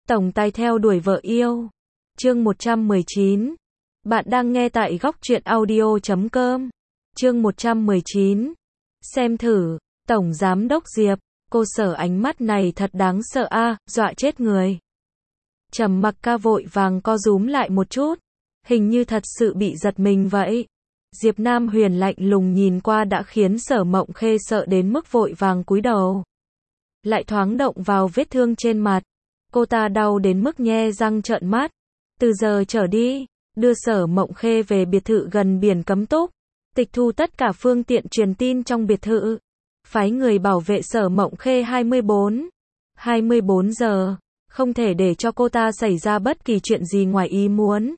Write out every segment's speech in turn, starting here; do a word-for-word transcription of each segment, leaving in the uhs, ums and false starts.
Tổng tài theo đuổi vợ yêu. Chương một trăm mười chín. Bạn đang nghe tại góc truyện audio chấm com. Chương một trăm mười chín. Xem thử, Tổng Giám đốc Diệp, cô Sở ánh mắt này thật đáng sợ a, à, dọa chết người. Trầm Mặc Ca vội vàng co rúm lại một chút, hình như thật sự bị giật mình vậy. Diệp Nam Huyền lạnh lùng nhìn qua đã khiến Sở Mộng Khê sợ đến mức vội vàng cúi đầu. Lại thoáng động vào vết thương trên mặt. Cô ta đau đến mức nhe răng trợn mắt. Từ giờ trở đi, đưa Sở Mộng Khê về biệt thự gần biển cấm túc, tịch thu tất cả phương tiện truyền tin trong biệt thự, phái người bảo vệ Sở Mộng Khê hai mươi bốn, hai mươi bốn giờ, không thể để cho cô ta xảy ra bất kỳ chuyện gì ngoài ý muốn.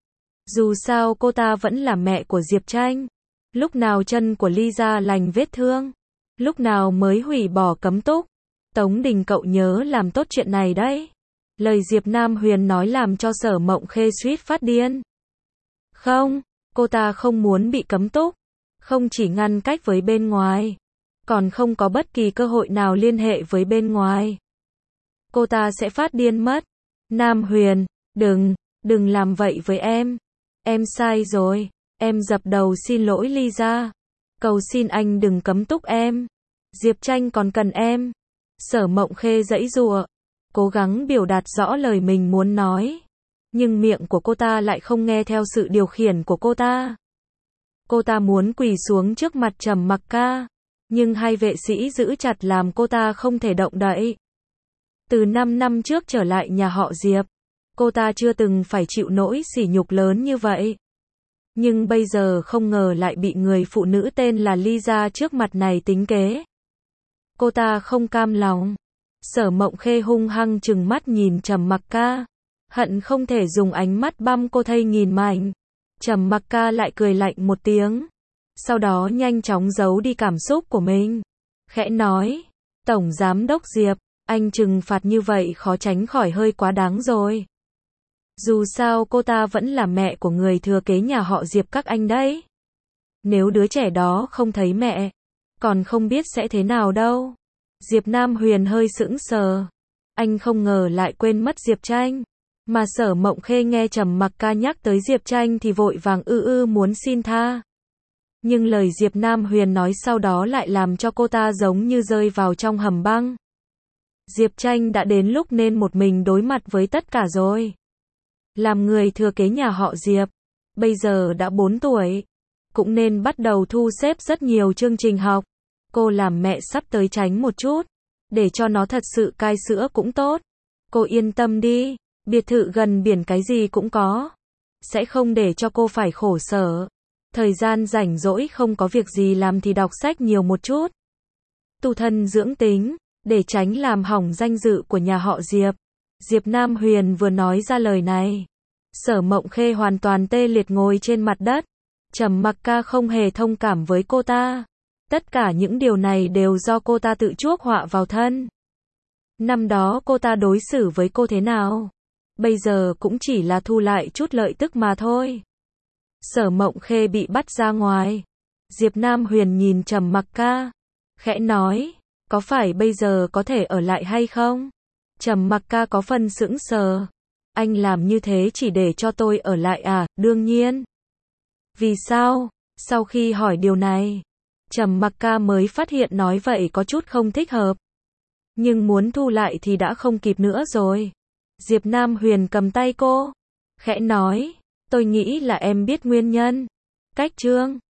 Dù sao cô ta vẫn là mẹ của Diệp Tranh. Lúc nào chân của Lisa lành vết thương, lúc nào mới hủy bỏ cấm túc. Tống Đình cậu nhớ làm tốt chuyện này đấy. Lời Diệp Nam Huyền nói làm cho Sở Mộng Khê suýt phát điên. Không, cô ta không muốn bị cấm túc. Không chỉ ngăn cách với bên ngoài, còn không có bất kỳ cơ hội nào liên hệ với bên ngoài. Cô ta sẽ phát điên mất. Nam Huyền, đừng, đừng làm vậy với em. Em sai rồi, em dập đầu xin lỗi Lisa. Cầu xin anh đừng cấm túc em. Diệp Tranh còn cần em. Sở Mộng Khê giãy giụa, cố gắng biểu đạt rõ lời mình muốn nói. Nhưng miệng của cô ta lại không nghe theo sự điều khiển của cô ta. Cô ta muốn quỳ xuống trước mặt Trầm Mặc Ca, nhưng hai vệ sĩ giữ chặt làm cô ta không thể động đậy. Từ năm năm trước trở lại nhà họ Diệp, cô ta chưa từng phải chịu nỗi sỉ nhục lớn như vậy. Nhưng bây giờ không ngờ lại bị người phụ nữ tên là Lisa trước mặt này tính kế. Cô ta không cam lòng. Sở Mộng Khê hung hăng trừng mắt nhìn Trầm Mặc Ca, hận không thể dùng ánh mắt băm cô thây nghìn mảnh. Trầm Mặc Ca lại cười lạnh một tiếng, sau đó nhanh chóng giấu đi cảm xúc của mình, khẽ nói, Tổng Giám đốc Diệp, anh trừng phạt như vậy khó tránh khỏi hơi quá đáng rồi. Dù sao cô ta vẫn là mẹ của người thừa kế nhà họ Diệp các anh đấy. Nếu đứa trẻ đó không thấy mẹ, còn không biết sẽ thế nào đâu. Diệp Nam Huyền hơi sững sờ. Anh không ngờ lại quên mất Diệp Tranh. Mà Sở Mộng Khê nghe Trầm Mặc Ca nhắc tới Diệp Tranh thì vội vàng ư ư muốn xin tha. Nhưng lời Diệp Nam Huyền nói sau đó lại làm cho cô ta giống như rơi vào trong hầm băng. Diệp Tranh đã đến lúc nên một mình đối mặt với tất cả rồi. Làm người thừa kế nhà họ Diệp, bây giờ đã bốn tuổi, cũng nên bắt đầu thu xếp rất nhiều chương trình học. Cô làm mẹ sắp tới tránh một chút, để cho nó thật sự cai sữa cũng tốt. Cô yên tâm đi, biệt thự gần biển cái gì cũng có. Sẽ không để cho cô phải khổ sở. Thời gian rảnh rỗi không có việc gì làm thì đọc sách nhiều một chút. Tu thân dưỡng tính, để tránh làm hỏng danh dự của nhà họ Diệp. Diệp Nam Huyền vừa nói ra lời này, Sở Mộng Khê hoàn toàn tê liệt ngồi trên mặt đất. Trầm Mặc Ca không hề thông cảm với cô ta. Tất cả những điều này đều do cô ta tự chuốc họa vào thân. Năm đó cô ta đối xử với cô thế nào? Bây giờ cũng chỉ là thu lại chút lợi tức mà thôi. Sở Mộng Khê bị bắt ra ngoài. Diệp Nam Huyền nhìn Trầm Mặc Ca, khẽ nói, có phải bây giờ có thể ở lại hay không? Trầm Mặc Ca có phần sững sờ. Anh làm như thế chỉ để cho tôi ở lại à? Đương nhiên. Vì sao? Sau khi hỏi điều này, Trầm Mặc Ca mới phát hiện nói vậy có chút không thích hợp. Nhưng muốn thu lại thì đã không kịp nữa rồi. Diệp Nam Huyền cầm tay cô, khẽ nói, tôi nghĩ là em biết nguyên nhân. Cách Trương